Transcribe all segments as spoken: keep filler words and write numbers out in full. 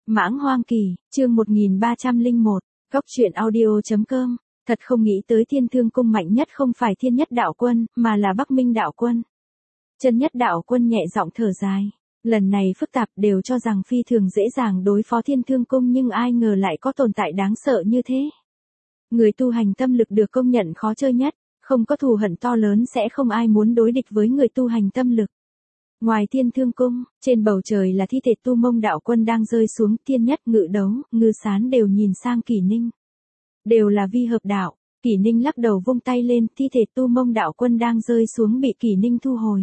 Mãng Hoang Kỳ, chương một nghìn ba trăm lẻ một, Góc truyện audio.com, thật không nghĩ tới Thiên Thương Cung mạnh nhất không phải Thiên Nhất Đạo Quân, mà là Bắc Minh Đạo Quân. Chân Nhất Đạo Quân nhẹ giọng thở dài, lần này phức tạp đều cho rằng phi thường dễ dàng đối phó Thiên Thương Cung nhưng ai ngờ lại có tồn tại đáng sợ như thế. Người tu hành tâm lực được công nhận khó chơi nhất, không có thù hận to lớn sẽ không ai muốn đối địch với người tu hành tâm lực. Ngoài Thiên Thương Cung, trên bầu trời là thi thể Tu Mông Đạo Quân đang rơi xuống, Thiên Nhất, Ngự Đấu, Ngư Sán đều nhìn sang Kỷ Ninh. Đều là vi hợp đạo, Kỷ Ninh lắc đầu vung tay lên, thi thể Tu Mông Đạo Quân đang rơi xuống bị Kỷ Ninh thu hồi.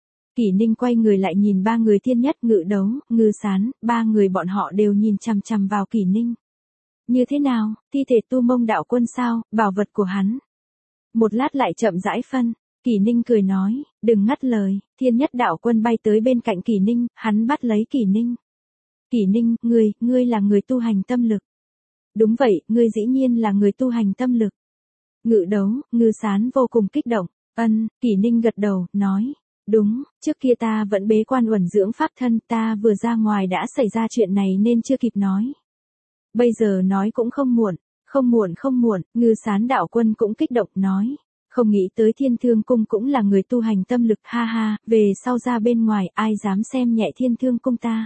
Kỷ Ninh quay người lại nhìn ba người Thiên Nhất, Ngự Đấu, Ngư Sán, ba người bọn họ đều nhìn chằm chằm vào Kỷ Ninh. Như thế nào, thi thể Tu Mông Đạo Quân sao, bảo vật của hắn. Một lát lại chậm rãi phân. Kỷ Ninh cười nói, đừng ngắt lời, Thiên Nhất Đạo Quân bay tới bên cạnh Kỷ Ninh, hắn bắt lấy Kỷ Ninh. Kỷ Ninh, ngươi, ngươi là người tu hành tâm lực. Đúng vậy, ngươi dĩ nhiên là người tu hành tâm lực. Ngự Đấu, Ngư Sán vô cùng kích động, ân, Kỷ Ninh gật đầu, nói, đúng, trước kia ta vẫn bế quan uẩn dưỡng pháp thân, ta vừa ra ngoài đã xảy ra chuyện này nên chưa kịp nói. Bây giờ nói cũng không muộn, không muộn không muộn, Ngư Sán Đạo Quân cũng kích động, nói. Không nghĩ tới Thiên Thương Cung cũng là người tu hành tâm lực, ha ha, về sau ra bên ngoài ai dám xem nhẹ Thiên Thương Cung ta.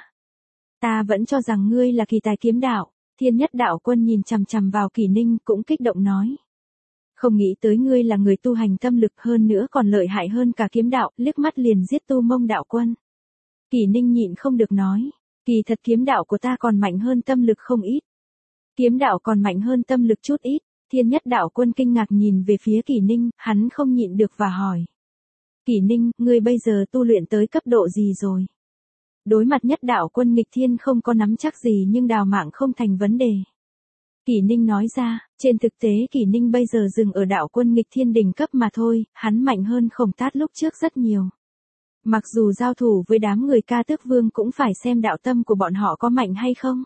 Ta vẫn cho rằng ngươi là kỳ tài kiếm đạo, Thiên Nhất Đạo Quân nhìn chằm chằm vào Kỷ Ninh cũng kích động nói. Không nghĩ tới ngươi là người tu hành tâm lực hơn nữa còn lợi hại hơn cả kiếm đạo, liếc mắt liền giết Tu Mông Đạo Quân. Kỷ Ninh nhịn không được nói, kỳ thật kiếm đạo của ta còn mạnh hơn tâm lực không ít. Kiếm đạo còn mạnh hơn tâm lực chút ít. Thiên Nhất Đạo Quân kinh ngạc nhìn về phía Kỷ Ninh, hắn không nhịn được và hỏi. Kỷ Ninh, ngươi bây giờ tu luyện tới cấp độ gì rồi? Đối mặt Nhất Đạo Quân nghịch thiên không có nắm chắc gì nhưng đào mạng không thành vấn đề. Kỷ Ninh nói ra, trên thực tế Kỷ Ninh bây giờ dừng ở Đạo Quân nghịch thiên đỉnh cấp mà thôi, hắn mạnh hơn Khổng Tát lúc trước rất nhiều. Mặc dù giao thủ với đám người Ca Tước Vương cũng phải xem đạo tâm của bọn họ có mạnh hay không.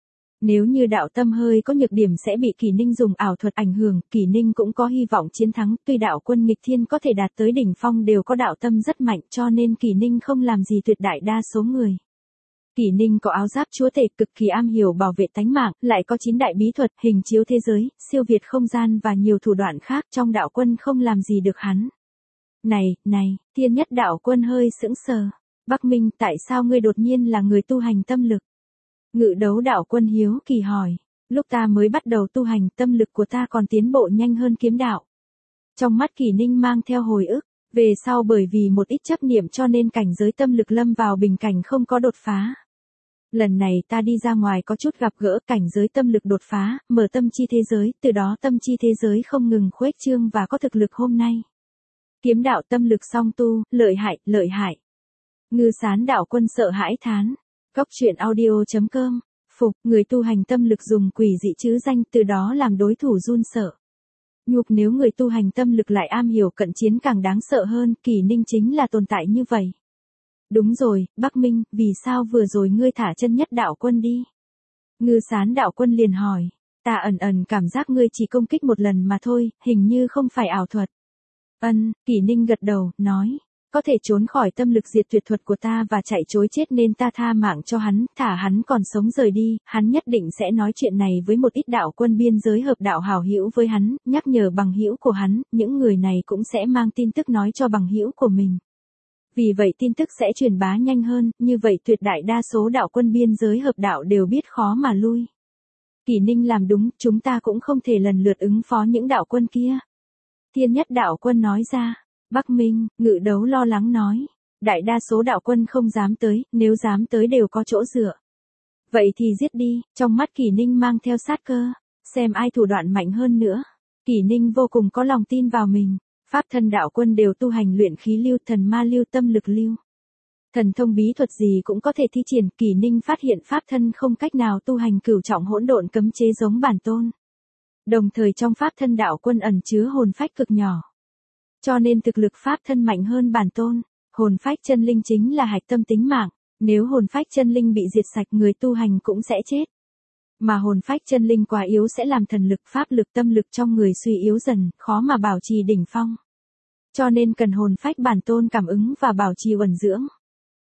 Nếu như đạo tâm hơi có nhược điểm sẽ bị Kỷ Ninh dùng ảo thuật ảnh hưởng, Kỷ Ninh cũng có hy vọng chiến thắng, tuy đạo quân nghịch thiên có thể đạt tới đỉnh phong đều có đạo tâm rất mạnh cho nên Kỷ Ninh không làm gì tuyệt đại đa số người. Kỷ Ninh có áo giáp chúa tể cực kỳ am hiểu bảo vệ tánh mạng, lại có chín đại bí thuật, hình chiếu thế giới, siêu việt không gian và nhiều thủ đoạn khác trong đạo quân không làm gì được hắn. Này, này, Thiên Nhất Đạo Quân hơi sững sờ. Bắc Minh, tại sao ngươi đột nhiên là người tu hành tâm lực? Ngự Đấu Đạo Quân hiếu kỳ hỏi, lúc ta mới bắt đầu tu hành tâm lực của ta còn tiến bộ nhanh hơn kiếm đạo. Trong mắt Kỷ Ninh mang theo hồi ức, về sau bởi vì một ít chấp niệm cho nên cảnh giới tâm lực lâm vào bình cảnh không có đột phá. Lần này ta đi ra ngoài có chút gặp gỡ cảnh giới tâm lực đột phá, mở tâm chi thế giới, từ đó tâm chi thế giới không ngừng khuếch trương và có thực lực hôm nay. Kiếm đạo tâm lực song tu, lợi hại, lợi hại. Ngư Sán Đạo Quân sợ hãi thán. Góc truyện audio.com, phục, người tu hành tâm lực dùng quỷ dị chữ danh từ đó làm đối thủ run sợ. Nhục nếu người tu hành tâm lực lại am hiểu cận chiến càng đáng sợ hơn, Kỷ Ninh chính là tồn tại như vậy. Đúng rồi, Bắc Minh, vì sao vừa rồi ngươi thả Chân Nhất Đạo Quân đi? Ngư Sán Đạo Quân liền hỏi, ta ẩn ẩn cảm giác ngươi chỉ công kích một lần mà thôi, hình như không phải ảo thuật. Ân, Kỷ Ninh gật đầu, nói. Có thể trốn khỏi tâm lực diệt tuyệt thuật của ta và chạy trối chết nên ta tha mạng cho hắn, thả hắn còn sống rời đi, hắn nhất định sẽ nói chuyện này với một ít đạo quân biên giới hợp đạo hảo hữu với hắn, nhắc nhở bằng hữu của hắn, những người này cũng sẽ mang tin tức nói cho bằng hữu của mình. Vì vậy tin tức sẽ truyền bá nhanh hơn, như vậy tuyệt đại đa số đạo quân biên giới hợp đạo đều biết khó mà lui. Kỷ Ninh làm đúng, chúng ta cũng không thể lần lượt ứng phó những đạo quân kia. Thiên Nhất Đạo Quân nói ra. Bắc Minh, Ngự Đấu lo lắng nói, đại đa số đạo quân không dám tới, nếu dám tới đều có chỗ dựa. Vậy thì giết đi, trong mắt Kỷ Ninh mang theo sát cơ, xem ai thủ đoạn mạnh hơn nữa. Kỷ Ninh vô cùng có lòng tin vào mình, pháp thân đạo quân đều tu hành luyện khí lưu, thần ma lưu, tâm lực lưu. Thần thông bí thuật gì cũng có thể thi triển, Kỷ Ninh phát hiện pháp thân không cách nào tu hành cửu trọng hỗn độn cấm chế giống bản tôn. Đồng thời trong pháp thân đạo quân ẩn chứa hồn phách cực nhỏ. Cho nên thực lực pháp thân mạnh hơn bản tôn, hồn phách chân linh chính là hạch tâm tính mạng, nếu hồn phách chân linh bị diệt sạch người tu hành cũng sẽ chết. Mà hồn phách chân linh quá yếu sẽ làm thần lực pháp lực tâm lực trong người suy yếu dần, khó mà bảo trì đỉnh phong. Cho nên cần hồn phách bản tôn cảm ứng và bảo trì uẩn dưỡng.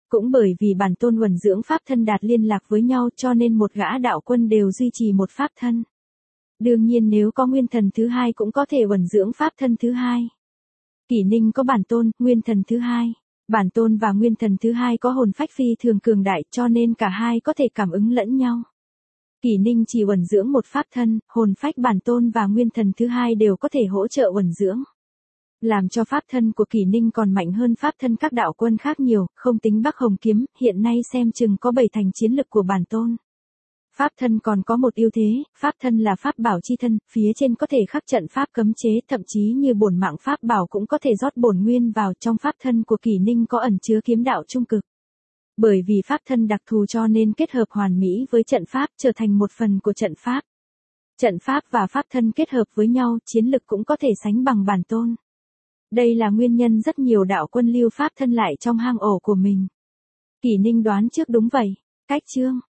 Cũng bởi vì bản tôn uẩn dưỡng pháp thân đạt liên lạc với nhau cho nên một gã đạo quân đều duy trì một pháp thân. Đương nhiên nếu có nguyên thần thứ hai cũng có thể uẩn dưỡng pháp thân thứ hai. Kỷ Ninh có bản tôn, nguyên thần thứ hai. Bản tôn và nguyên thần thứ hai có hồn phách phi thường cường đại cho nên cả hai có thể cảm ứng lẫn nhau. Kỷ Ninh chỉ uẩn dưỡng một pháp thân, hồn phách bản tôn và nguyên thần thứ hai đều có thể hỗ trợ uẩn dưỡng. Làm cho pháp thân của Kỷ Ninh còn mạnh hơn pháp thân các đạo quân khác nhiều, không tính Bắc Hồng Kiếm, hiện nay xem chừng có bảy thành chiến lực của bản tôn. Pháp thân còn có một ưu thế, pháp thân là pháp bảo chi thân, phía trên có thể khắc trận pháp cấm chế, thậm chí như bổn mạng pháp bảo cũng có thể rót bổn nguyên vào. Trong pháp thân của Kỷ Ninh có ẩn chứa kiếm đạo trung cực. Bởi vì pháp thân đặc thù cho nên kết hợp hoàn mỹ với trận pháp trở thành một phần của trận pháp. Trận pháp và pháp thân kết hợp với nhau, chiến lực cũng có thể sánh bằng bản tôn. Đây là nguyên nhân rất nhiều đạo quân lưu pháp thân lại trong hang ổ của mình. Kỷ Ninh đoán trước đúng vậy. Cách chương